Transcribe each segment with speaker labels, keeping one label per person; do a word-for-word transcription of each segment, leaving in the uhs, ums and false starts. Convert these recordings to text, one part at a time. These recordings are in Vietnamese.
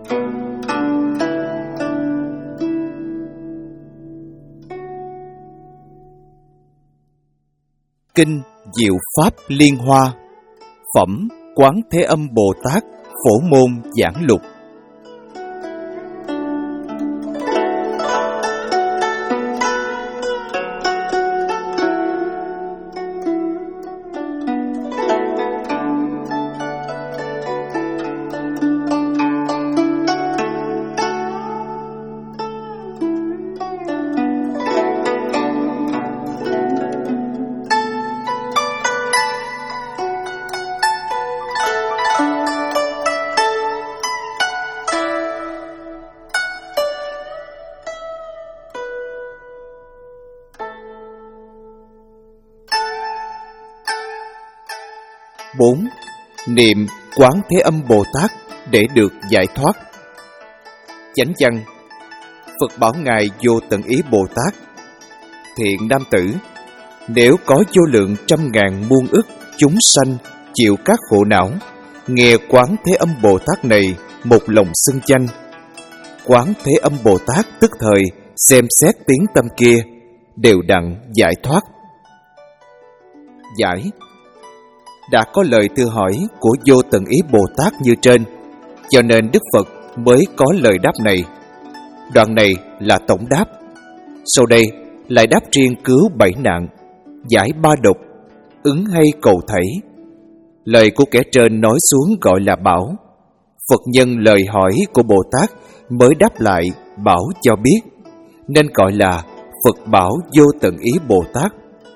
Speaker 1: Kinh Diệu Pháp Liên Hoa, phẩm Quán Thế Âm Bồ Tát Phổ Môn Giảng Lục. Bốn. Niệm Quán Thế Âm Bồ Tát để được giải thoát. Chánh văn. Phật bảo Ngài Vô Tận Ý Bồ Tát: Thiện nam tử, nếu có vô lượng trăm ngàn muôn ức chúng sanh chịu các khổ não, nghe Quán Thế Âm Bồ Tát này một lòng xưng danh, Quán Thế Âm Bồ Tát tức thời xem xét tiếng tâm kia, đều đặng giải thoát. Giải. Đã có lời thưa hỏi của Vô Tận Ý Bồ Tát như trên, cho nên Đức Phật mới có lời đáp này. Đoạn này là tổng đáp. Sau đây lại đáp riêng cứu bảy nạn, giải ba độc, ứng hay cầu thảy. Lời của kẻ trên nói xuống gọi là bảo. Phật nhân lời hỏi của Bồ Tát mới đáp lại bảo cho biết, nên gọi là Phật bảo Vô Tận Ý Bồ Tát.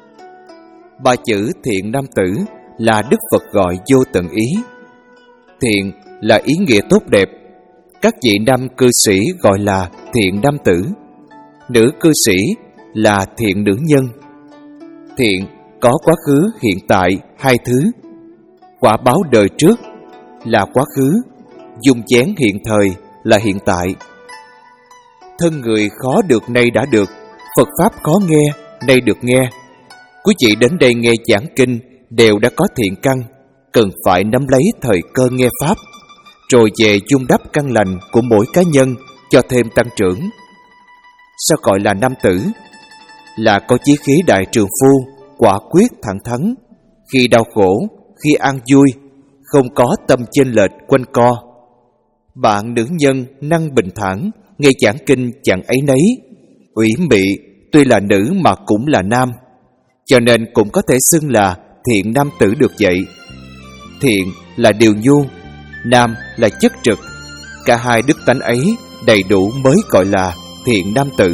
Speaker 1: Ba chữ thiện nam tử là Đức Phật gọi Vô Tận Ý. Thiện là ý nghĩa tốt đẹp. Các vị nam cư sĩ gọi là thiện nam tử, nữ cư sĩ là thiện nữ nhân. Thiện có quá khứ, hiện tại hai thứ. Quả báo đời trước là quá khứ, dung chén hiện thời là hiện tại. Thân người khó được nay đã được, Phật Pháp khó nghe nay được nghe. Quý vị đến đây nghe giảng kinh đều đã có thiện căn, cần phải nắm lấy thời cơ nghe Pháp, rồi về dung đắp căn lành của mỗi cá nhân cho thêm tăng trưởng. Sao gọi là nam tử? Là có chí khí đại trường phu, quả quyết thẳng thắn, khi đau khổ, khi an vui, không có tâm chênh lệch quanh co. Bạn nữ nhân năng bình thản, nghe giảng kinh chẳng ấy nấy, ủy mị, tuy là nữ mà cũng là nam, cho nên cũng có thể xưng là thiện nam tử được vậy. Thiện là điều nhu, nam là chất trực. Cả hai đức tánh ấy đầy đủ mới gọi là thiện nam tử.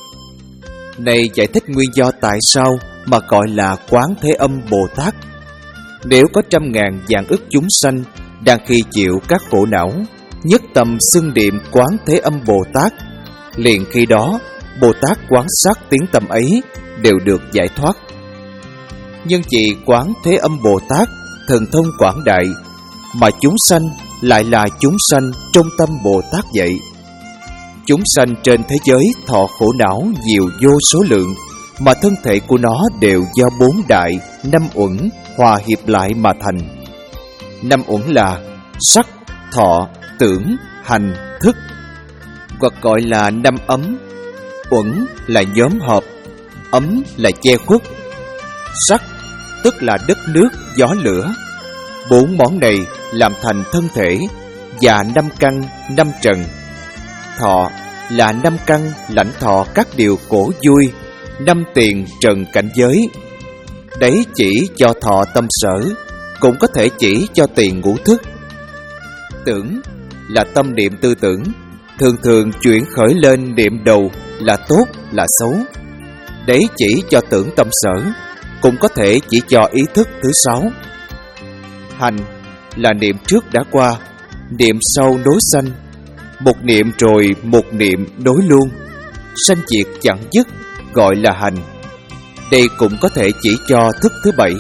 Speaker 1: Này giải thích nguyên do tại sao mà gọi là Quán Thế Âm Bồ Tát. Nếu có trăm ngàn vạn ức chúng sanh đang khi chịu các khổ não, nhất tâm xưng niệm Quán Thế Âm Bồ Tát, liền khi đó Bồ Tát quán sát tiếng tâm ấy đều được giải thoát. Nhưng vì Quán Thế Âm Bồ Tát thần thông quảng đại, mà chúng sanh lại là chúng sanh trong tâm Bồ Tát vậy. Chúng sanh trên thế giới thọ khổ não nhiều vô số lượng, mà thân thể của nó đều do bốn đại, năm uẩn hòa hiệp lại mà thành. Năm uẩn là sắc, thọ, tưởng, hành, thức, hoặc gọi là năm ấm. Uẩn là nhóm họp, ấm là che khuất, sắc tức là đất nước, gió lửa. Bốn món này làm thành thân thể, và năm căn, năm trần. Thọ là năm căn lãnh thọ các điều khổ vui, năm tiền trần cảnh giới. Đấy chỉ cho thọ tâm sở, cũng có thể chỉ cho tiền ngũ thức. Tưởng là tâm niệm tư tưởng, thường thường chuyển khởi lên niệm đầu là tốt là xấu. Đấy chỉ cho tưởng tâm sở, cũng có thể chỉ cho ý thức thứ sáu. Hành là niệm trước đã qua, niệm sau nối sanh, một niệm rồi một niệm nối luôn, sanh diệt chẳng dứt, gọi là hành. Đây cũng có thể chỉ cho thức thứ bảy.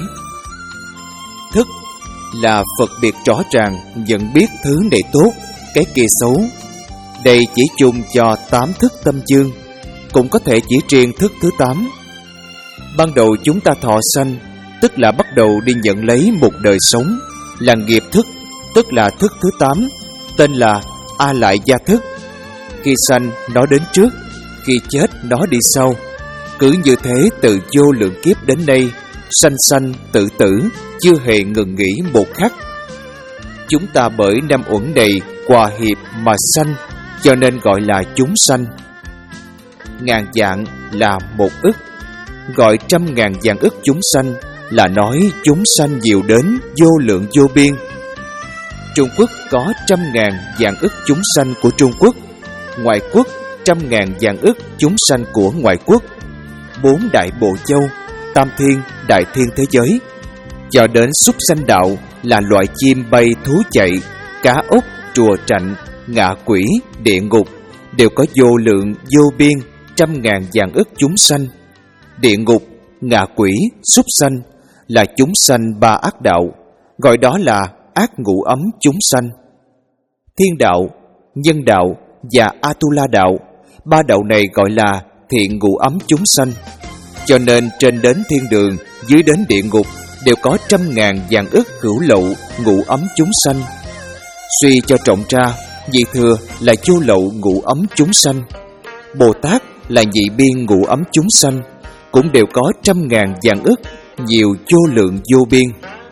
Speaker 1: Thức là Phật biệt rõ ràng nhận biết thứ này tốt, cái kia xấu. Đây chỉ chung cho tám thức tâm dương, cũng có thể chỉ riêng thức thứ tám. Ban đầu chúng ta thọ sanh, tức là bắt đầu đi nhận lấy một đời sống, là nghiệp thức, tức là thức thứ tám, tên là A lại gia thức. Khi sanh nó đến trước, khi chết nó đi sau. Cứ như thế từ vô lượng kiếp đến nay, sanh sanh tử tử, chưa hề ngừng nghỉ một khắc. Chúng ta bởi năm uẩn này hòa hiệp mà sanh, cho nên gọi là chúng sanh. Ngàn vạn là một ức, gọi trăm ngàn vạn ức chúng sanh là nói chúng sanh nhiều đến vô lượng vô biên. Trung Quốc có trăm ngàn vạn ức chúng sanh của Trung Quốc, ngoại quốc trăm ngàn vạn ức chúng sanh của ngoại quốc, bốn đại bộ châu, tam thiên, đại thiên thế giới, cho đến súc sanh đạo là loại chim bay thú chạy, cá ốc, trùa trạnh, ngạ quỷ, địa ngục, đều có vô lượng vô biên trăm ngàn vạn ức chúng sanh. Địa ngục, ngạ quỷ, súc sanh là chúng sanh ba ác đạo, gọi đó là ác ngũ ấm chúng sanh. Thiên đạo, nhân đạo và Atula đạo, ba đạo này gọi là thiện ngũ ấm chúng sanh. Cho nên trên đến thiên đường, dưới đến địa ngục đều có trăm ngàn vạn ức hữu lậu ngũ ấm chúng sanh. Suy cho trọng ra, nhị thừa là vô lậu ngũ ấm chúng sanh, Bồ Tát là nhị biên ngũ ấm chúng sanh, cũng đều có trăm ngàn vạn ức, nhiều vô lượng vô biên.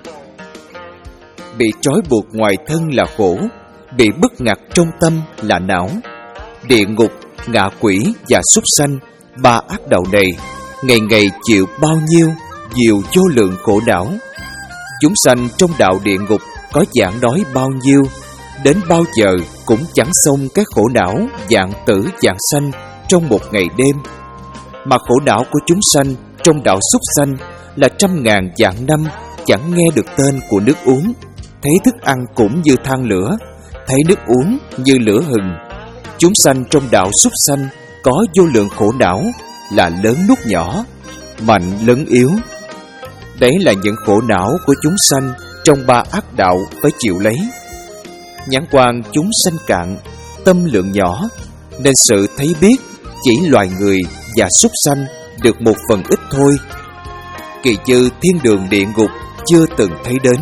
Speaker 1: Bị trói buộc ngoài thân là khổ, bị bức ngặt trong tâm là não. Địa ngục, ngạ quỷ và súc sanh, ba ác đạo này ngày ngày chịu bao nhiêu nhiều vô lượng khổ não. Chúng sanh trong đạo địa ngục có giảng nói bao nhiêu, đến bao giờ cũng chẳng xong cái khổ não vạn tử vạn sanh trong một ngày đêm. Mà khổ não của chúng sanh trong đạo súc sanh là trăm ngàn vạn năm chẳng nghe được tên của nước uống, thấy thức ăn cũng như than lửa, thấy nước uống như lửa hừng. Chúng sanh trong đạo súc sanh có vô lượng khổ não, là lớn nuốt nhỏ, mạnh lớn yếu. Đấy là những khổ não của chúng sanh trong ba ác đạo phải chịu lấy. Nhãn quan chúng sanh cạn, tâm lượng nhỏ, nên sự thấy biết chỉ loài người và súc sanh được một phần ít thôi. Kỳ chư thiên đường địa ngục chưa từng thấy đến.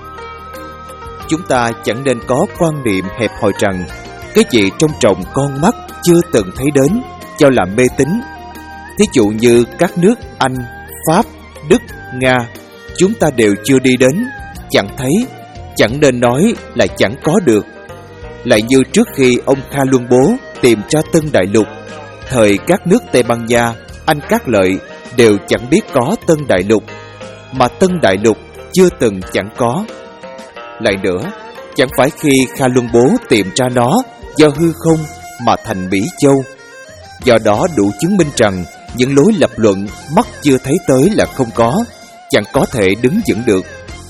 Speaker 1: Chúng ta chẳng nên có quan niệm hẹp hòi rằng cái gì trong tròng con mắt chưa từng thấy đến cho là mê tín. Thí dụ như các nước Anh, Pháp, Đức, Nga, chúng ta đều chưa đi đến, chẳng thấy, chẳng nên nói là chẳng có được. Lại như trước khi ông Kha Luân Bố tìm ra Tân Đại Lục, thời các nước Tây Ban Nha, Anh Các Lợi đều chẳng biết có Tân Đại Lục, mà Tân Đại Lục chưa từng chẳng có. Lại nữa, chẳng phải khi Kha Luân Bố tìm ra nó do hư không mà thành Mỹ Châu. Do đó đủ chứng minh rằng những lối lập luận mắt chưa thấy tới là không có, chẳng có thể đứng vững được.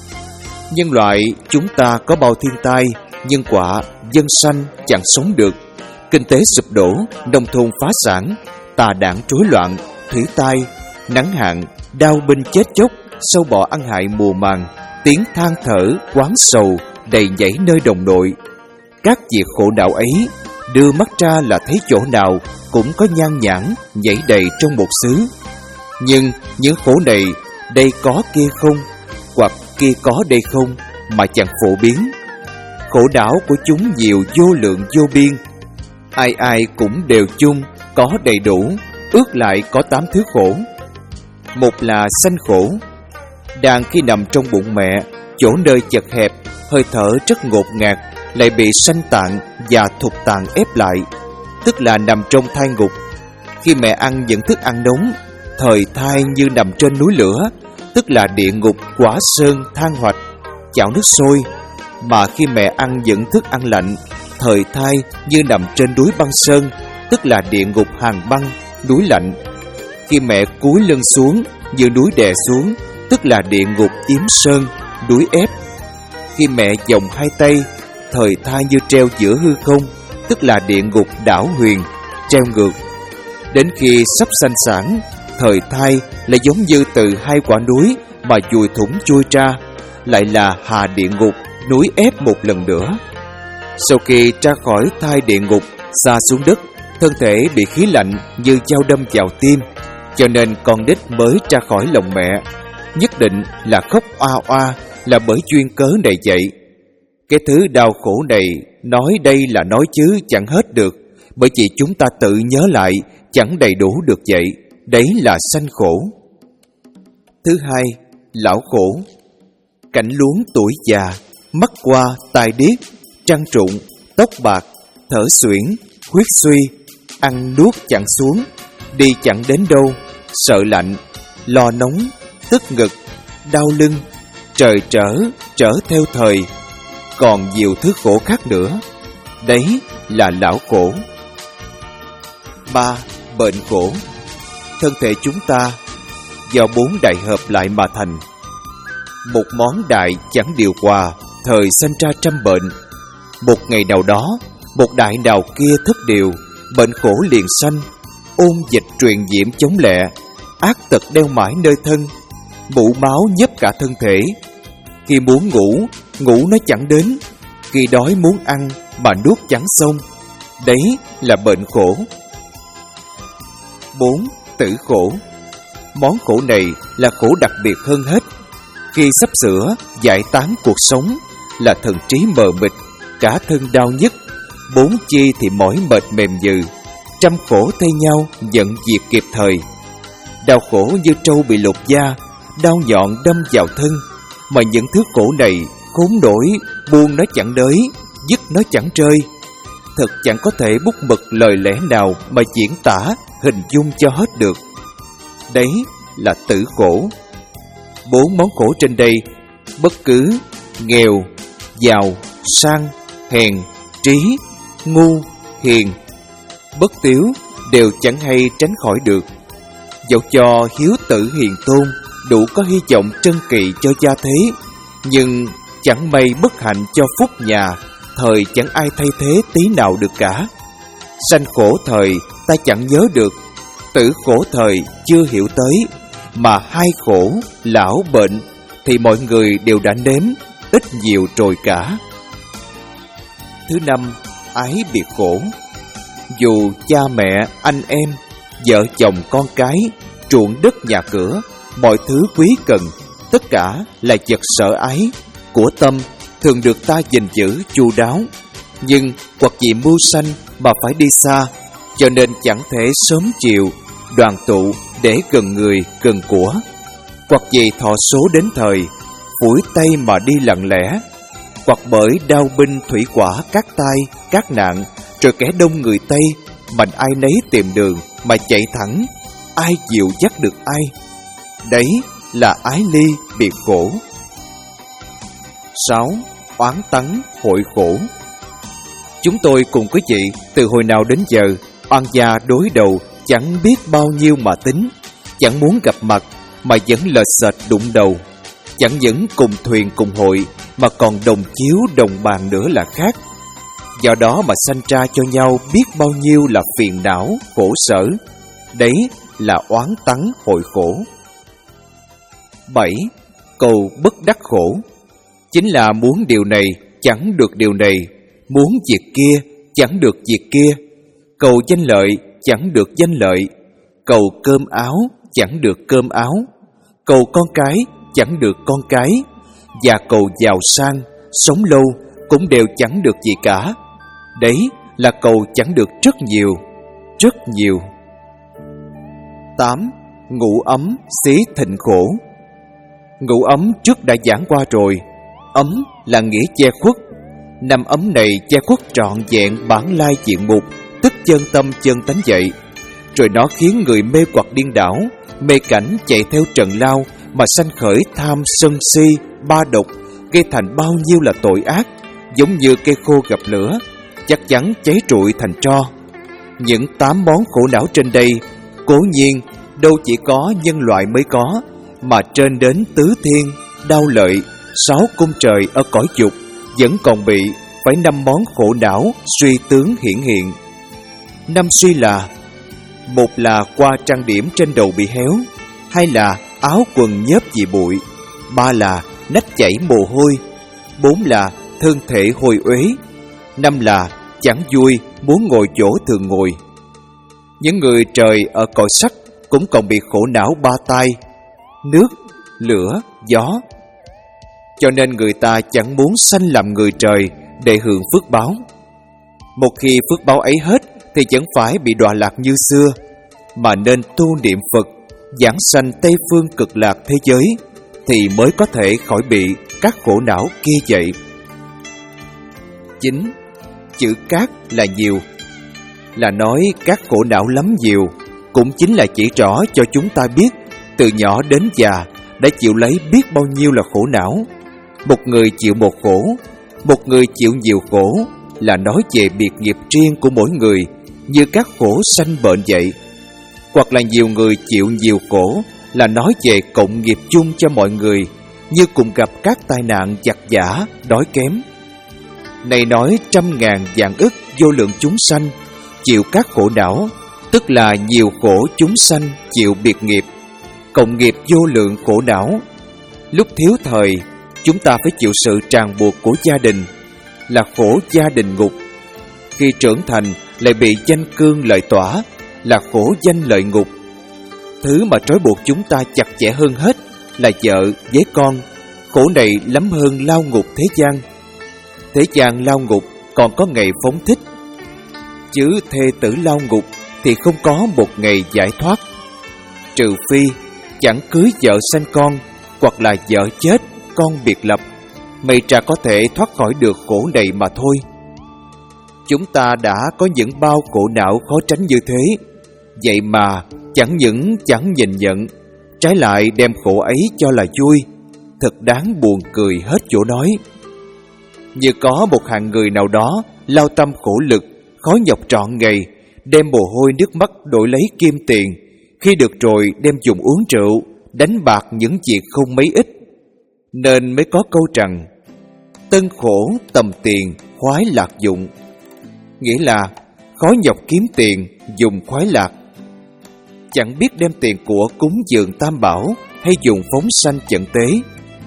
Speaker 1: Nhân loại chúng ta có bao thiên tai, nhân quả, dân sanh chẳng sống được, kinh tế sụp đổ, nông thôn phá sản, tà đảng rối loạn, thủy tai, nắng hạn, đau binh chết chóc, sâu bọ ăn hại mùa màng, tiếng than thở, quán sầu đầy nhảy nơi đồng đội. Các việc khổ não ấy đưa mắt ra là thấy chỗ nào cũng có nhan nhản nhảy đầy trong một xứ. Nhưng những khổ này đây có kia không, hoặc kia có đây không, mà chẳng phổ biến. Khổ não của chúng nhiều vô lượng vô biên, ai ai cũng đều chung, có đầy đủ, ước lại có tám thứ khổ. Một là sanh khổ. Đang khi nằm trong bụng mẹ, chỗ nơi chật hẹp, hơi thở rất ngột ngạt, lại bị sanh tạng và thục tạng ép lại, tức là nằm trong thai ngục. Khi mẹ ăn những thức ăn nóng, thời thai như nằm trên núi lửa, tức là địa ngục quả sơn than hoạch, chảo nước sôi. Mà khi mẹ ăn những thức ăn lạnh, thời thai như nằm trên núi băng sơn, tức là địa ngục hàng băng, núi lạnh. Khi mẹ cúi lưng xuống như núi đè xuống, tức là địa ngục yếm sơn, núi ép. Khi mẹ vòng hai tay, thời thai như treo giữa hư không, tức là địa ngục đảo huyền, treo ngược. Đến khi sắp sanh sản, thời thai lại giống như từ hai quả núi mà dùi thủng chui ra, lại là hạ địa ngục, núi ép một lần nữa. Sau khi ra khỏi thai địa ngục, xa xuống đất, thân thể bị khí lạnh như dao đâm vào tim, cho nên con đít mới ra khỏi lòng mẹ nhất định là khóc oa oa, là bởi duyên cớ này vậy. Cái thứ đau khổ này nói đây là nói chứ chẳng hết được, bởi vì chúng ta tự nhớ lại chẳng đầy đủ được vậy. Đấy là sanh khổ. Thứ hai, lão khổ. Cảnh luống tuổi già, mắt qua, tai điếc, trăng trụng, tóc bạc, thở suyễn, huyết suy, ăn nuốt chẳng xuống, đi chẳng đến đâu, sợ lạnh, lo nóng, tức ngực, đau lưng, trời trở, trở theo thời, còn nhiều thứ khổ khác nữa. Đấy là lão khổ. Ba, bệnh khổ. Thân thể chúng ta do bốn đại hợp lại mà thành. Một món đại chẳng điều hòa, thời sanh ra trăm bệnh. Một ngày nào đó, một đại nào kia thất điều, bệnh khổ liền sanh. Ôn dịch truyền nhiễm chống lẹ, ác tật đeo mãi nơi thân, mũ máu nhấp cả thân thể. Khi muốn ngủ, ngủ nó chẳng đến. Khi đói muốn ăn mà nuốt chẳng xong. Đấy là bệnh khổ. Bốn, tử khổ. Món khổ này là khổ đặc biệt hơn hết. Khi sắp sửa giải tán cuộc sống là thần trí mờ mịt, cả thân đau nhức, bốn chi thì mỏi mệt mềm nhừ, trăm khổ thay nhau nhận diệt kịp thời. Đau khổ như trâu bị lột da, đau nhọn đâm vào thân. Mà những thứ khổ này khốn nổi, buông nó chẳng đới, dứt nó chẳng rơi. Thật chẳng có thể bút mực lời lẽ nào mà diễn tả, hình dung cho hết được. Đấy là tử khổ. Bốn món khổ trên đây, bất cứ nghèo, giàu, sang, hèn, trí, ngu, hiền, bất tiếu đều chẳng hay tránh khỏi được. Dẫu cho hiếu tử hiền tôn đủ có hy vọng trân kỵ cho gia thế, nhưng chẳng may bất hạnh cho phúc nhà, thời chẳng ai thay thế tí nào được cả. Sanh khổ thời ta chẳng nhớ được, tử khổ thời chưa hiểu tới, mà hai khổ, lão bệnh thì mọi người đều đã nếm, ít nhiều rồi cả. Thứ năm, ái biệt khổ. Dù cha mẹ, anh em, vợ chồng con cái, ruộng đất nhà cửa, mọi thứ quý cần, tất cả là vật sợ ái của tâm, thường được ta gìn giữ chu đáo. Nhưng hoặc vì mưu sanh mà phải đi xa, cho nên chẳng thể sớm chiều đoàn tụ để gần người gần của. Hoặc vì thọ số đến thời, phủi tay mà đi lặng lẽ. Hoặc bởi đao binh thủy quả các tai, các nạn, rồi kẻ đông người Tây, mạnh ai nấy tìm đường mà chạy thẳng, ai dịu dắt được ai. Đấy là ái ly biệt khổ. Sáu, oán tắng hội khổ. Chúng tôi cùng quý vị từ hồi nào đến giờ oan gia đối đầu chẳng biết bao nhiêu mà tính, chẳng muốn gặp mặt mà vẫn lệch xệch đụng đầu. Chẳng những cùng thuyền cùng hội mà còn đồng chiếu đồng bàn nữa là khác. Do đó mà sanh ra cho nhau biết bao nhiêu là phiền não, khổ sở. Đấy là oán tắng hội khổ. Bảy, cầu bất đắc khổ. Chính là muốn điều này chẳng được điều này, muốn việc kia chẳng được việc kia, cầu danh lợi chẳng được danh lợi, cầu cơm áo chẳng được cơm áo, cầu con cái chẳng được con cái, và cầu giàu sang, sống lâu cũng đều chẳng được gì cả. Đấy là cầu chẳng được rất nhiều, rất nhiều. Tám, ngủ ấm xí thịnh khổ. Ngủ ấm trước đã giảng qua rồi. Ấm là nghĩa che khuất. Năm ấm này che khuất trọn vẹn bản lai diện mục, tức chân tâm chân tánh vậy. Rồi nó khiến người mê hoặc điên đảo, mê cảnh chạy theo trần lao mà sanh khởi tham sân si, ba độc, gây thành bao nhiêu là tội ác, giống như cây khô gặp lửa, chắc chắn cháy trụi thành tro. Những tám món khổ não trên đây, cố nhiên đâu chỉ có nhân loại mới có, mà trên đến tứ thiên, đao lợi, sáu cung trời ở cõi dục vẫn còn bị phải năm món khổ não suy tướng hiển hiện. Năm suy là: một là qua trang điểm trên đầu bị héo, hai là áo quần nhớp vì bụi, ba là nách chảy mồ hôi, bốn là thân thể hôi uế, năm là chẳng vui muốn ngồi chỗ thường ngồi. Những người trời ở cõi sắc cũng còn bị khổ não ba tai: nước, lửa, gió. cho nên người ta chẳng muốn sanh làm người trời để hưởng phước báo. Một khi phước báo ấy hết thì chẳng phải bị đọa lạc như xưa, mà nên tu niệm Phật, giảng sanh Tây phương cực lạc thế giới, thì mới có thể khỏi bị các khổ não kia vậy. Chín. Chữ cát là nhiều. Là nói các khổ não lắm nhiều, cũng chính là chỉ rõ cho chúng ta biết từ nhỏ đến già đã chịu lấy biết bao nhiêu là khổ não. Một người chịu một khổ, một người chịu nhiều khổ, là nói về biệt nghiệp riêng của mỗi người, như các khổ sanh bệnh vậy. Hoặc là nhiều người chịu nhiều khổ, là nói về cộng nghiệp chung cho mọi người, như cùng gặp các tai nạn giặc giã, đói kém. Này nói trăm ngàn vạn ức vô lượng chúng sanh chịu các khổ não, tức là nhiều khổ chúng sanh chịu biệt nghiệp, cộng nghiệp vô lượng khổ não. Lúc thiếu thời, chúng ta phải chịu sự ràng buộc của gia đình, là khổ gia đình ngục. Khi trưởng thành lại bị danh cương lợi tỏa, là khổ danh lợi ngục. Thứ mà trói buộc chúng ta chặt chẽ hơn hết là vợ với con. Khổ này lắm hơn lao ngục thế gian. Thế gian lao ngục còn có ngày phóng thích, chứ thê tử lao ngục thì không có một ngày giải thoát. Trừ phi chẳng cưới vợ sanh con, hoặc là vợ chết, con biệt lập, may ra có thể thoát khỏi được khổ này mà thôi. Chúng ta đã có những bao khổ não khó tránh như thế, vậy mà chẳng những chẳng nhìn nhận, trái lại đem khổ ấy cho là vui, thật đáng buồn cười hết chỗ nói. Như có một hạng người nào đó lao tâm khổ lực, khó nhọc trọn ngày, đem mồ hôi nước mắt đổi lấy kim tiền, khi được rồi đem dùng uống rượu, đánh bạc những việc không mấy ích. Nên mới có câu rằng tân khổ tầm tiền khoái lạc dụng, nghĩa là khó nhọc kiếm tiền dùng khoái lạc. Chẳng biết đem tiền của cúng dường tam bảo hay dùng phóng sanh chận tế.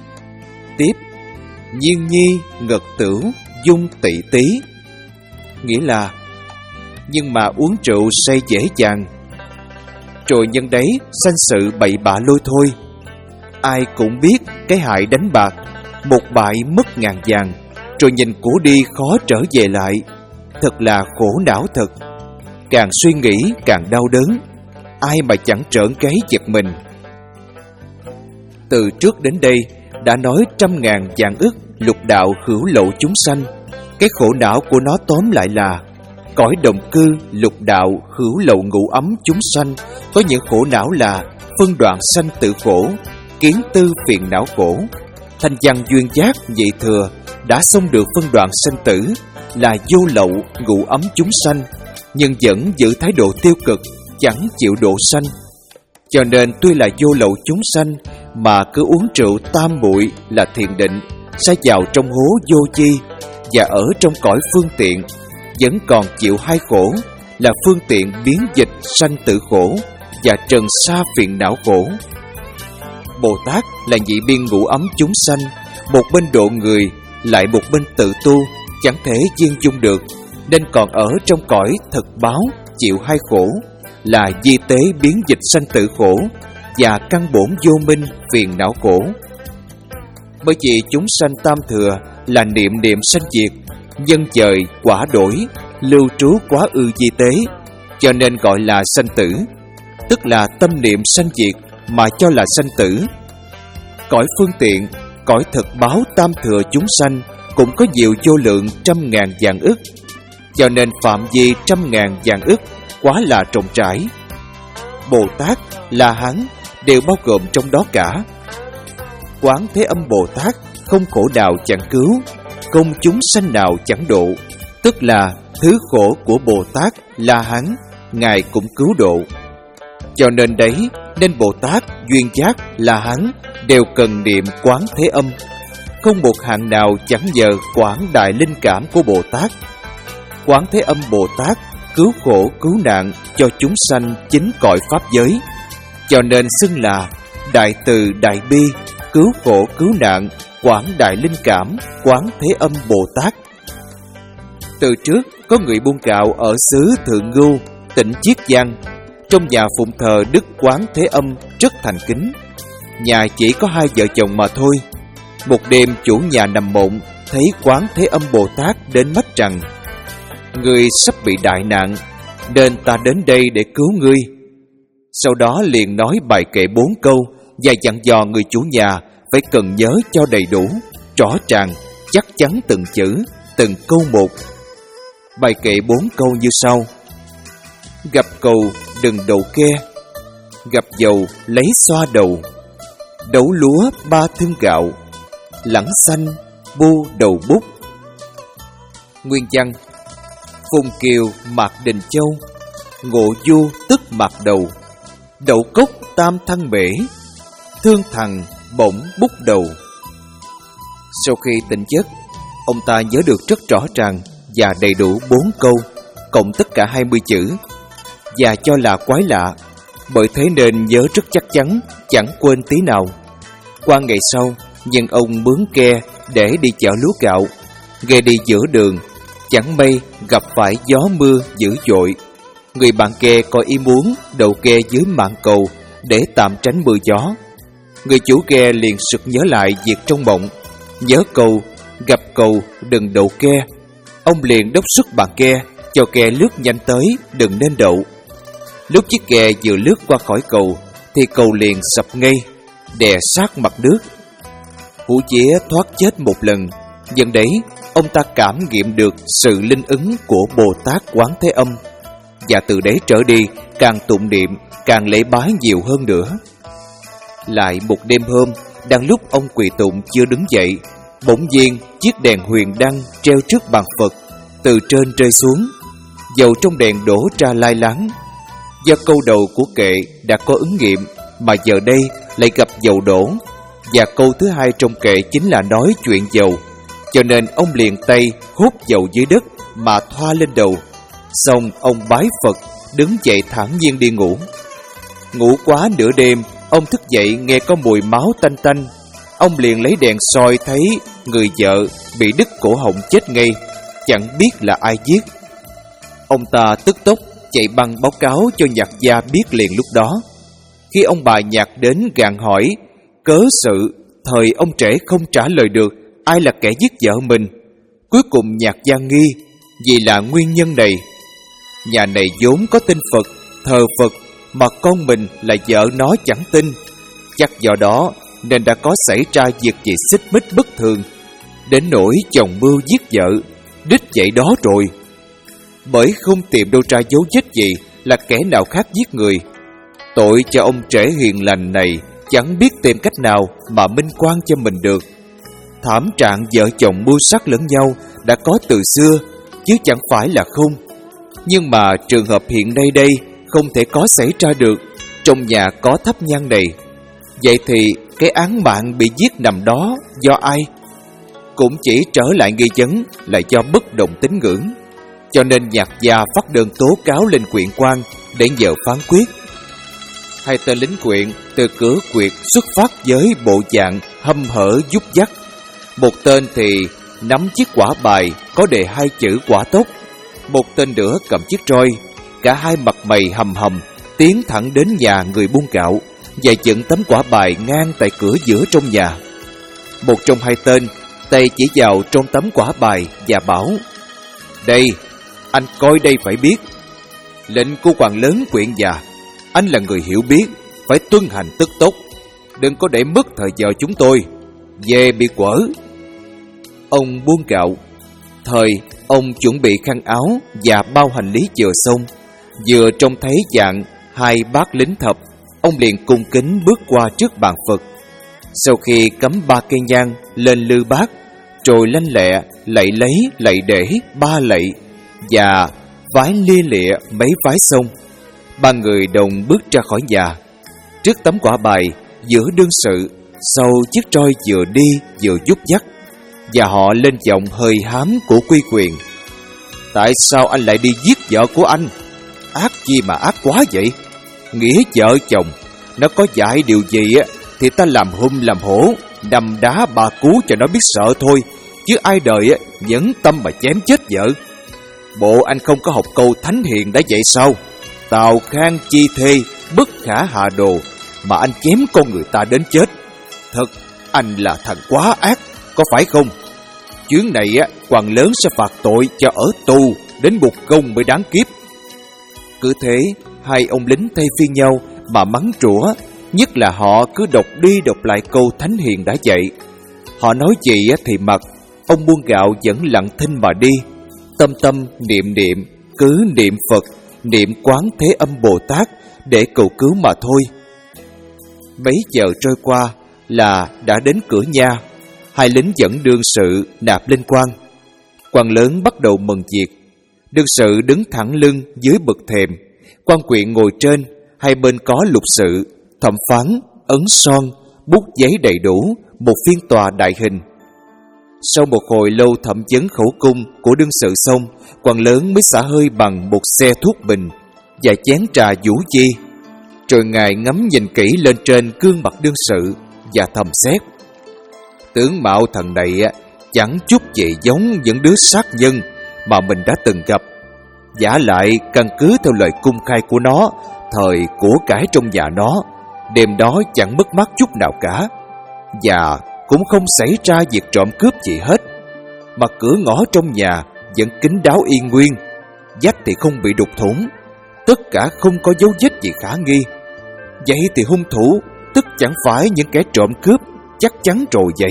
Speaker 1: Tiếp, nhiên nhi ngật tửu dung tị tí, nghĩa là nhưng mà uống rượu say dễ dàng, rồi nhân đấy sanh sự bậy bạ lôi thôi. Ai cũng biết cái hại đánh bạc, một bại mất ngàn vàng, rồi nhìn của đi khó trở về lại, thật là khổ não thật. Càng suy nghĩ càng đau đớn, ai mà chẳng trởn gáy giật mình. Từ trước đến đây đã nói trăm ngàn vạn ức lục đạo hữu lậu chúng sanh. Cái khổ não của nó tóm lại là cõi đồng cư lục đạo hữu lậu ngũ ấm chúng sanh có những khổ não là phân đoạn sanh tử khổ, kiến tư phiền não khổ. Thanh văn duyên giác nhị thừa đã xong được phân đoạn sanh tử là vô lậu ngũ ấm chúng sanh, nhưng vẫn giữ thái độ tiêu cực, chẳng chịu độ sanh. Cho nên tuy là vô lậu chúng sanh mà cứ uống rượu tam muội là thiền định, sa vào trong hố vô chi và ở trong cõi phương tiện, vẫn còn chịu hai khổ là phương tiện biến dịch sanh tử khổ và trần sa phiền não khổ. Bồ Tát là nhị biên ngũ ấm chúng sanh, một bên độ người lại một bên tự tu, chẳng thể viên chung được, nên còn ở trong cõi thực báo chịu hai khổ là di tế biến dịch sanh tử khổ và căn bổn vô minh phiền não khổ. Bởi vì chúng sanh tam thừa là niệm niệm sanh diệt, nhân dời quả đổi, lưu trú quá ư di tế, cho nên gọi là sanh tử, tức là tâm niệm sanh diệt mà cho là sanh tử. Cõi phương tiện, cõi thực báo tam thừa chúng sanh cũng có nhiều vô lượng trăm ngàn vạn ức, cho nên phạm vi trăm ngàn vạn ức quá là rộng rãi. Bồ Tát, La Hán đều bao gồm trong đó cả. Quán Thế Âm Bồ Tát không khổ nào chẳng cứu, không chúng sanh nào chẳng độ, tức là thứ khổ của Bồ Tát, La Hán Ngài cũng cứu độ. Cho nên đấy, nên Bồ Tát, Duyên Giác, La Hán đều cần niệm Quán Thế Âm. Không một hạng nào chẳng nhờ quảng đại linh cảm của Bồ Tát. Quán Thế Âm Bồ Tát cứu khổ cứu nạn cho chúng sanh chính cõi pháp giới, cho nên xưng là đại từ đại bi, cứu khổ cứu nạn, quảng đại linh cảm, Quán Thế Âm Bồ Tát. Từ trước có người buôn gạo ở xứ Thượng Ngưu, tỉnh Chiết Giang, trong nhà phụng thờ Đức Quán Thế Âm rất thành kính. Nhà chỉ có hai vợ chồng mà thôi. Một đêm chủ nhà nằm mộng, thấy Quán Thế Âm Bồ Tát đến mách rằng: "Ngươi sắp bị đại nạn, nên ta đến đây để cứu ngươi." Sau đó liền nói bài kệ bốn câu và dặn dò người chủ nhà phải cần nhớ cho đầy đủ, rõ ràng, chắc chắn từng chữ, từng câu một. Bài kệ bốn câu như sau: gặp cầu đừng đậu ke, gặp dầu lấy xoa đầu, đấu lúa ba thưng gạo, lẳng xanh bu đầu bút. Nguyên văn: Phùng Kiều mạc Đình Châu, ngộ du tức mạc đầu, đậu cốc tam thân bể, thương thằng bỗng bút đầu. Sau khi tỉnh giấc, ông ta nhớ được rất rõ ràng và đầy đủ bốn câu, cộng tất cả hai mươi chữ, và cho là quái lạ, bởi thế nên nhớ rất chắc chắn, chẳng quên tí nào. Qua ngày sau, nhưng ông mướn ke để đi chợ lúa gạo, ghe đi giữa đường, chẳng may gặp phải gió mưa dữ dội. Người bạn ke có ý muốn đậu ke dưới mạn cầu để tạm tránh mưa gió. Người chủ ghe liền sực nhớ lại việc trong mộng, nhớ câu gặp cầu đừng đậu ke. Ông liền đốc xuất bạn ke cho ke lướt nhanh tới, đừng nên đậu. Lúc chiếc ghe vừa lướt qua khỏi cầu thì cầu liền sập ngay, đè sát mặt nước. Hủ Chía thoát chết một lần, nhưng đấy ông ta cảm nghiệm được sự linh ứng của Bồ Tát Quán Thế Âm, và từ đấy trở đi càng tụng niệm, càng lễ bái nhiều hơn nữa. Lại một đêm hôm, đang lúc ông quỳ tụng chưa đứng dậy, bỗng nhiên chiếc đèn huyền đăng treo trước bàn Phật từ trên rơi xuống, dầu trong đèn đổ ra lai láng. Do câu đầu của kệ đã có ứng nghiệm, mà giờ đây lại gặp dầu đổ, và câu thứ hai trong kệ chính là nói chuyện dầu, cho nên ông liền tay hút dầu dưới đất mà thoa lên đầu. Xong ông bái Phật, đứng dậy thản nhiên đi ngủ. Ngủ quá nửa đêm, ông thức dậy nghe có mùi máu tanh tanh. Ông liền lấy đèn soi thấy người vợ bị đứt cổ họng chết ngay, chẳng biết là ai giết. Ông ta tức tốc chạy băng báo cáo cho Nhạc gia biết liền lúc đó. Khi ông bà Nhạc đến gạn hỏi cớ sự, thời ông trễ không trả lời được ai là kẻ giết vợ mình. Cuối cùng Nhạc gia nghi vì là nguyên nhân này. Nhà này vốn có tin Phật, thờ Phật, mà con mình là vợ nó chẳng tin. Chắc do đó nên đã có xảy ra việc gì xích mích bất thường, đến nỗi chồng mưu giết vợ, đích vậy đó rồi. Bởi không tìm đâu ra dấu vết gì là kẻ nào khác giết người. Tội cho ông trễ hiền lành này chẳng biết tìm cách nào mà minh oan cho mình được. Thảm trạng vợ chồng mưu sát lẫn nhau đã có từ xưa, chứ chẳng phải là không. Nhưng mà trường hợp hiện nay đây không thể có xảy ra được trong nhà có thắp nhang này. Vậy thì cái án mạng bị giết nằm đó do ai? Cũng chỉ trở lại nghi vấn là do bất đồng tín ngưỡng. Cho nên Nhạc gia phát đơn tố cáo lên quyện quan để nhờ phán quyết. Hai tên lính quyện từ cửa quyệt xuất phát với bộ dạng hăm hở giúp dắt. Một tên thì nắm chiếc quả bài có đề hai chữ quả tốc, một tên nữa cầm chiếc roi. Cả hai mặt mày hầm hầm tiến thẳng đến nhà người buôn gạo và dựng tấm quả bài ngang tại cửa giữa trong nhà. Một trong hai tên tay chỉ vào trong tấm quả bài và bảo: "Đây, anh coi đây phải biết. Lệnh của quan lớn quyện già, anh là người hiểu biết, phải tuân hành tức tốc. Đừng có để mất thời giờ chúng tôi, về bị quở." Ông buôn gạo, thời ông chuẩn bị khăn áo và bao hành lý vừa xong, vừa trông thấy dạng hai bác lính thập, ông liền cung kính bước qua trước bàn Phật. Sau khi cắm ba cây nhang lên lư bát, rồi lanh lẹ lạy lấy lạy để ba lạy và vái lia lịa mấy vái xong, ba người đồng bước ra khỏi nhà. Trước tấm quả bài giữa đương sự, sau chiếc roi vừa đi vừa giúp dắt, và họ lên giọng hơi hám của quy quyền: "Tại sao anh lại đi giết vợ của anh? Ác chi mà ác quá vậy? Nghĩa vợ chồng nó có dạy điều gì á thì ta làm hum làm hổ, đâm đá bà cú cho nó biết sợ thôi, chứ ai đời á nhẫn tâm mà chém chết vợ. Bộ anh không có học câu thánh hiền đã vậy sao? Tào khang chi thê, bất khả hạ đồ, mà anh chém con người ta đến chết. Thật, anh là thằng quá ác, có phải không? Chuyến này á, quan lớn sẽ phạt tội cho ở tù đến một công mới đáng kiếp. Cứ thế, hai ông lính thay phiên nhau mà mắng rủa, nhất là họ cứ đọc đi đọc lại câu thánh hiền đã dạy. Họ nói gì thì mặc, ông buôn gạo vẫn lặng thinh mà đi, tâm tâm niệm niệm, cứ niệm Phật, niệm Quán Thế Âm Bồ Tát để cầu cứu mà thôi. Mấy giờ trôi qua là đã đến cửa nhà. Hai lính dẫn đương sự nạp lên quan. Quan lớn bắt đầu mừng việc. Đương sự đứng thẳng lưng dưới bậc thềm, quan quyện ngồi trên, hai bên có lục sự, thẩm phán, ấn son, bút giấy đầy đủ, một phiên tòa đại hình. Sau một hồi lâu thẩm vấn khẩu cung của đương sự xong, quan lớn mới xả hơi bằng một xe thuốc bình và chén trà vũ chi. Rồi ngài ngắm nhìn kỹ lên trên gương mặt đương sự và thầm xét: tướng mạo thằng này chẳng chút gì giống những đứa sát nhân mà mình đã từng gặp. Giả lại căn cứ theo lời cung khai của nó, thời của cải trong nhà nó đêm đó chẳng mất mát chút nào cả, và cũng không xảy ra việc trộm cướp gì hết, mà cửa ngõ trong nhà vẫn kín đáo y nguyên, vách thì không bị đục thủng, tất cả không có dấu vết gì khả nghi. Vậy thì hung thủ tức chẳng phải những kẻ trộm cướp chắc chắn rồi vậy.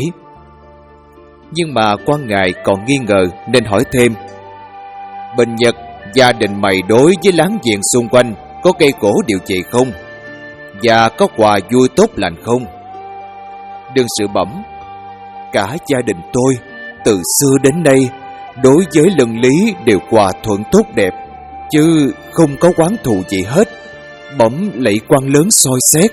Speaker 1: Nhưng mà quan ngài còn nghi ngờ nên hỏi thêm: bên Nhật, gia đình mày đối với láng giềng xung quanh có cây cổ điều trị không? Và có quà vui tốt lành không? Đương sự bẩm: cả gia đình tôi từ xưa đến nay đối với lân lý đều hòa thuận tốt đẹp, chứ không có oán thù gì hết. Bẩm lạy quan lớn soi xét.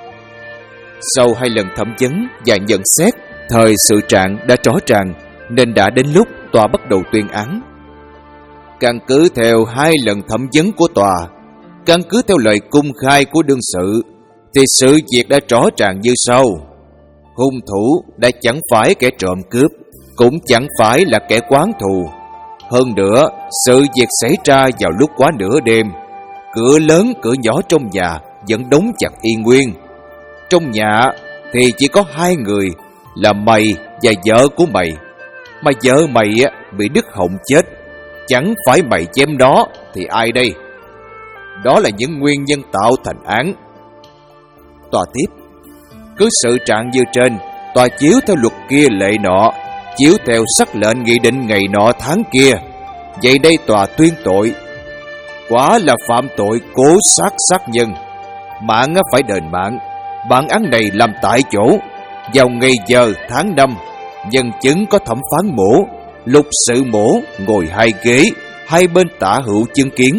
Speaker 1: Sau hai lần thẩm vấn và nhận xét, thời sự trạng đã rõ ràng, nên đã đến lúc tòa bắt đầu tuyên án. Căn cứ theo hai lần thẩm vấn của tòa, căn cứ theo lời cung khai của đương sự, thì sự việc đã rõ ràng như sau: hung thủ đã chẳng phải kẻ trộm cướp, cũng chẳng phải là kẻ oán thù. Hơn nữa, sự việc xảy ra vào lúc quá nửa đêm, cửa lớn cửa nhỏ trong nhà vẫn đóng chặt y nguyên. Trong nhà thì chỉ có hai người là mày và vợ của mày, mà vợ mày bị đứt họng chết. Chẳng phải mày chém nó thì ai đây? Đó là những nguyên nhân tạo thành án. Tòa tiếp: cứ sự trạng như trên, tòa chiếu theo luật kia lệ nọ, chiếu theo sắc lệnh nghị định ngày nọ tháng kia. Vậy đây tòa tuyên tội. Quả là phạm tội cố sát sát nhân, mạng phải đền mạng. Bản án này làm tại chỗ, vào ngày giờ tháng năm. Nhân chứng có thẩm phán mổ, lục sự mổ ngồi hai ghế, hai bên tả hữu chứng kiến.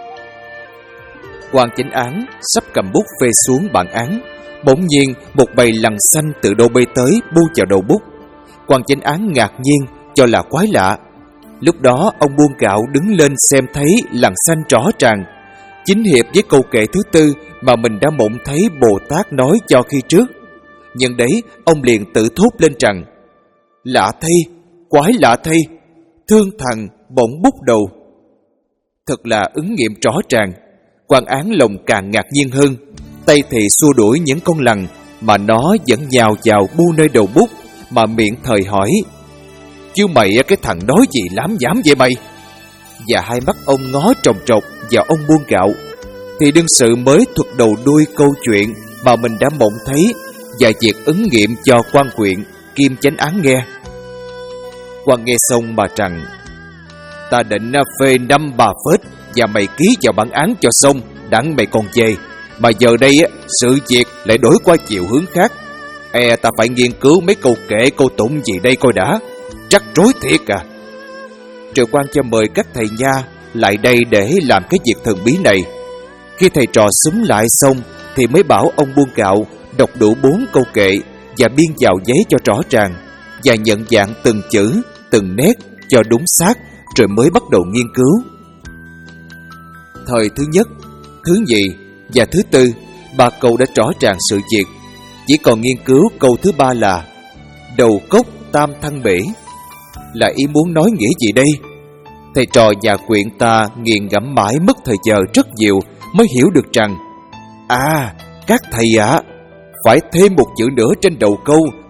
Speaker 1: Quan chánh án sắp cầm bút phê xuống bản án, bỗng nhiên một bầy lằn xanh từ đâu bay tới bu vào đầu bút. Quan chánh án ngạc nhiên cho là quái lạ. Lúc đó ông buôn gạo đứng lên xem thấy lằn xanh rõ ràng, chính hiệp với câu kệ thứ tư mà mình đã mộng thấy Bồ Tát nói cho khi trước. Nhưng đấy ông liền tự thốt lên rằng: lạ thay, quái lạ thay, thương thằng bỗng bút đầu. Thật là ứng nghiệm rõ ràng. Quan án lòng càng ngạc nhiên hơn, tay thì xua đuổi những con lằn, mà nó vẫn nhào vào bu nơi đầu bút, mà miệng thời hỏi: chứ mày cái thằng nói gì lám nhám vậy mày? Và hai mắt ông ngó trồng trọc vào ông buôn gạo, thì đương sự mới thuật đầu đuôi câu chuyện mà mình đã mộng thấy và việc ứng nghiệm cho quan quyện kim chánh án nghe. Quan nghe xong mà rằng: ta định phê năm bà phết và mày ký vào bản án cho xong, đặng mày còn về. Mà giờ đây sự việc lại đổi qua chiều hướng khác. E ta phải nghiên cứu mấy câu kệ câu tụng gì đây coi đã. Rắc rối thiệt à. Triệu quan cho mời các thầy nha lại đây để làm cái việc thần bí này. Khi thầy trò xúm lại xong thì mới bảo ông buôn gạo đọc đủ bốn câu kệ và biên vào giấy cho rõ ràng, và nhận dạng từng chữ, từng nét cho đúng xác, rồi mới bắt đầu nghiên cứu. Thời thứ nhất, thứ nhì và thứ tư, ba câu đã rõ ràng sự việc. Chỉ còn nghiên cứu câu thứ ba là đầu cốc tam thăng bể. Là ý muốn nói nghĩa gì đây? Thầy trò nhà quyện ta nghiền ngẫm mãi mất thời giờ rất nhiều mới hiểu được rằng: à, các thầy ạ, à, phải thêm một chữ nữa trên đầu câu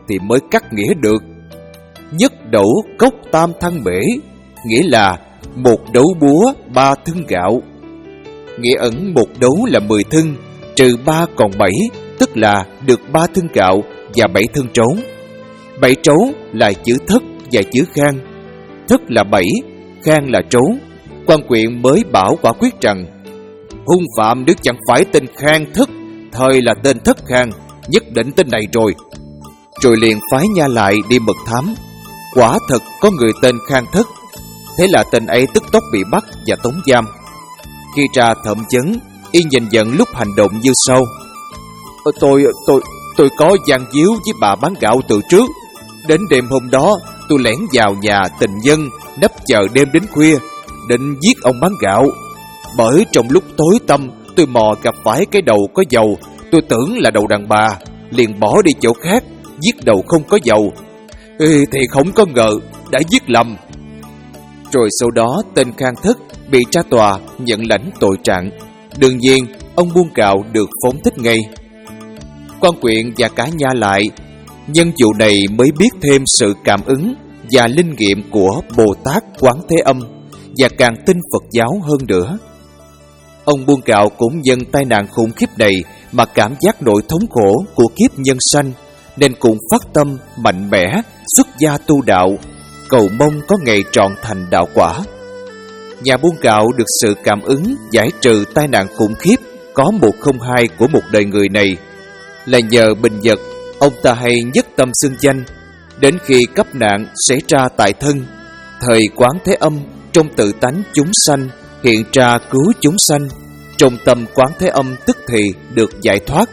Speaker 1: thì mới cắt nghĩa được. Nhất đẩu cốc tam thăng bể, nghĩa là một đấu búa ba thưng gạo. Nghĩa ẩn một đấu là mười thưng, trừ ba còn bảy, tức là được ba thưng gạo và bảy thưng trấu. Bảy trấu là chữ thất và chữ khang. Thất là bảy, khang là trấu. Quan Quyện mới bảo quả quyết rằng hung phạm nếu chẳng phải tên Khang Thất, thời là tên Thất Khang, nhất định tên này rồi. Rồi liền phái nha lại đi mật thám. Quả thật có người tên Khang Thất. Thế là tên ấy tức tốc bị bắt và tống giam. Khi ra thẩm vấn, y nhìn nhận lúc hành động như sau: Tôi, tôi, tôi có gian díu với bà bán gạo từ trước. Đến đêm hôm đó, tôi lẻn vào nhà tình nhân, nấp chờ đêm đến khuya, định giết ông bán gạo. Bởi trong lúc tối tăm, tôi mò gặp phải cái đầu có dầu. Tôi tưởng là đầu đàn bà, liền bỏ đi chỗ khác, giết đầu không có dầu. Ê, thì không có ngờ đã giết lầm. Rồi sau đó tên Khang Thất bị ra tòa nhận lãnh tội trạng. Đương nhiên ông buôn gạo được phóng thích ngay. Quan Quyện và cả nha lại nhân vụ này mới biết thêm sự cảm ứng và linh nghiệm của Bồ Tát Quán Thế Âm, và càng tin Phật giáo hơn nữa. Ông buôn gạo cũng nhân tai nạn khủng khiếp này mà cảm giác nỗi thống khổ của kiếp nhân sanh, nên cũng phát tâm mạnh mẽ xuất gia tu đạo, cầu mong có ngày trọn thành đạo quả. Nhà buôn gạo được sự cảm ứng giải trừ tai nạn khủng khiếp có một không hai của một đời người này là nhờ bình vật ông ta hay nhất tâm xưng danh. Đến khi cấp nạn xảy ra tại thân, thời Quán Thế Âm trong tự tánh chúng sanh hiện ra cứu chúng sanh, trong tâm Quán Thế Âm tức thì được giải thoát.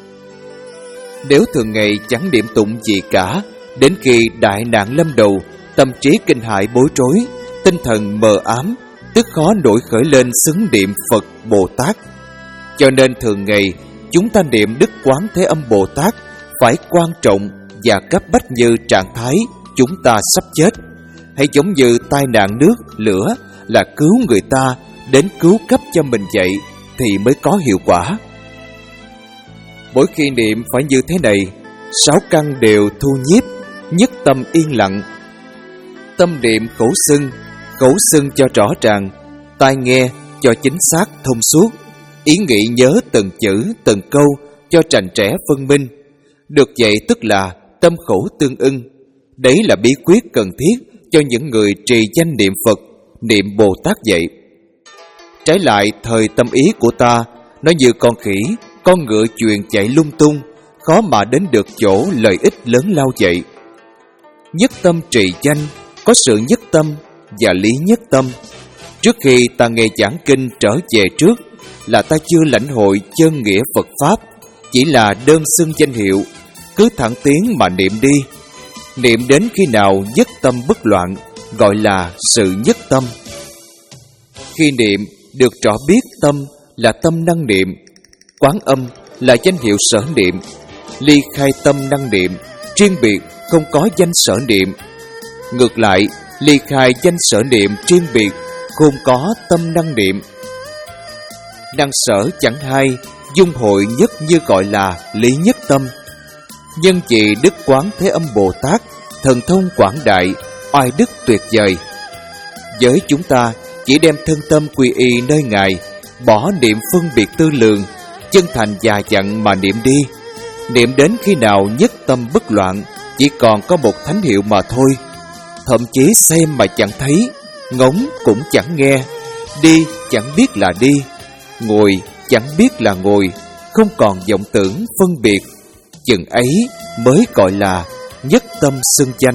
Speaker 1: Nếu thường ngày chẳng niệm tụng gì cả, đến khi đại nạn lâm đầu, tâm trí kinh hãi bối rối, tinh thần mờ ám, tức khó nổi khởi lên xứng niệm Phật Bồ Tát. Cho nên thường ngày chúng ta niệm Đức Quán Thế Âm Bồ Tát phải quan trọng và cấp bách như trạng thái chúng ta sắp chết, hay giống như tai nạn nước, lửa là cứu người ta đến cứu cấp cho mình vậy thì mới có hiệu quả. Mỗi khi niệm phải như thế này, sáu căn đều thu nhiếp, nhất tâm yên lặng. Tâm niệm khẩu xưng, khẩu xưng cho rõ ràng, tai nghe cho chính xác thông suốt, ý nghĩ nhớ từng chữ từng câu cho rành rẽ phân minh. Được vậy tức là tâm khẩu tương ưng. Đấy là bí quyết cần thiết cho những người trì danh niệm Phật, niệm Bồ Tát vậy. Trái lại, thời tâm ý của ta nó như con khỉ, con ngựa chuyền chạy lung tung, khó mà đến được chỗ lợi ích lớn lao vậy. Nhất tâm trì danh, có sự nhất tâm và lý nhất tâm. Trước khi ta nghe giảng kinh trở về trước là ta chưa lãnh hội chân nghĩa Phật Pháp, chỉ là đơn xưng danh hiệu, cứ thẳng tiến mà niệm đi. Niệm đến khi nào nhất tâm bất loạn, gọi là sự nhất tâm. Khi niệm được rõ biết tâm là tâm năng niệm, Quán Âm là danh hiệu sở niệm, ly khai tâm năng niệm, riêng biệt không có danh sở niệm. Ngược lại, ly khai danh sở niệm riêng biệt, không có tâm năng niệm. Năng sở chẳng hai, dung hội nhất như gọi là lý nhất tâm. Nhân trị Đức Quán Thế Âm Bồ Tát, thần thông quảng đại, oai đức tuyệt vời. Với chúng ta chỉ đem thân tâm quy y nơi Ngài, bỏ niệm phân biệt tư lường, chân thành già dặn mà niệm đi. Niệm đến khi nào nhất tâm bất loạn, chỉ còn có một thánh hiệu mà thôi. Thậm chí xem mà chẳng thấy, ngóng cũng chẳng nghe, đi chẳng biết là đi, ngồi chẳng biết là ngồi, không còn vọng tưởng phân biệt. Chừng ấy mới gọi là nhất tâm xưng danh.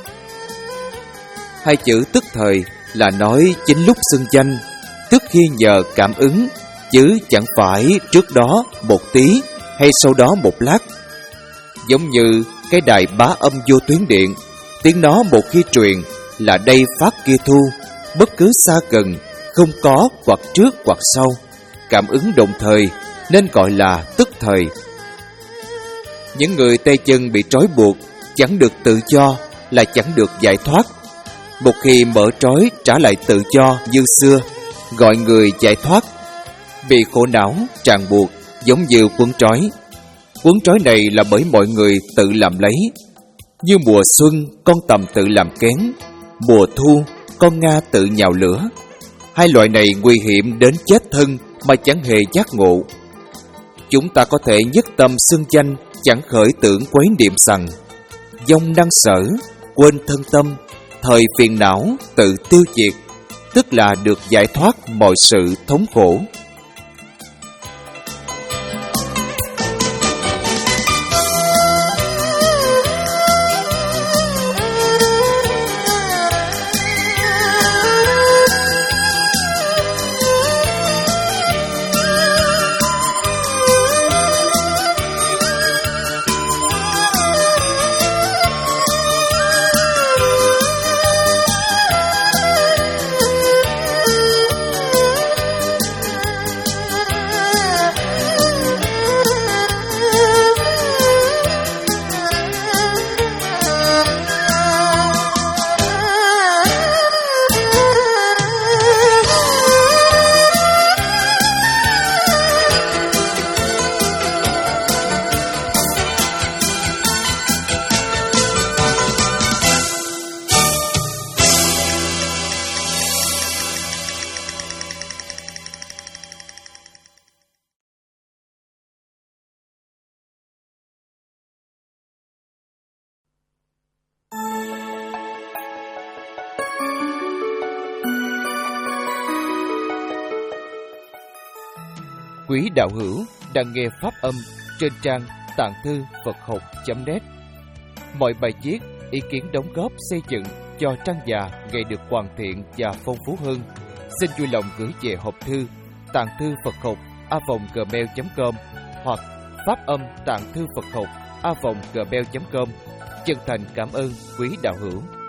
Speaker 1: Hai chữ tức thời là nói chính lúc xưng danh, tức khi nhờ cảm ứng, chứ chẳng phải trước đó một tí hay sau đó một lát. Giống như cái đài bá âm vô tuyến điện, tiếng nó một khi truyền là đây phát kia thu, bất cứ xa gần, không có hoặc trước hoặc sau, cảm ứng đồng thời nên gọi là tức thời. Những người tay chân bị trói buộc, chẳng được tự do là chẳng được giải thoát. Một khi mở trói trả lại tự do như xưa, gọi người giải thoát. Bị khổ não, ràng buộc giống như quấn trói. Quấn trói này là bởi mọi người tự làm lấy. Như mùa xuân con tầm tự làm kén, mùa thu con Nga tự nhào lửa. Hai loại này nguy hiểm đến chết thân mà chẳng hề giác ngộ. Chúng ta có thể nhất tâm xưng danh, chẳng khởi tưởng quấy niệm rằng dông năng sở, quên thân tâm, thời phiền não tự tiêu diệt, tức là được giải thoát mọi sự thống khổ. Quý đạo hữu đang nghe pháp âm trên trang tạng thư Phật học chấm net. Mọi bài viết, ý kiến đóng góp xây dựng cho trang già ngày được hoàn thiện và phong phú hơn, xin vui lòng gửi về hộp thư tạng thư Phật học a vòng gmail chấm com hoặc pháp âm tạng thư Phật học a vòng gmail chấm com. Chân thành cảm ơn quý đạo hữu.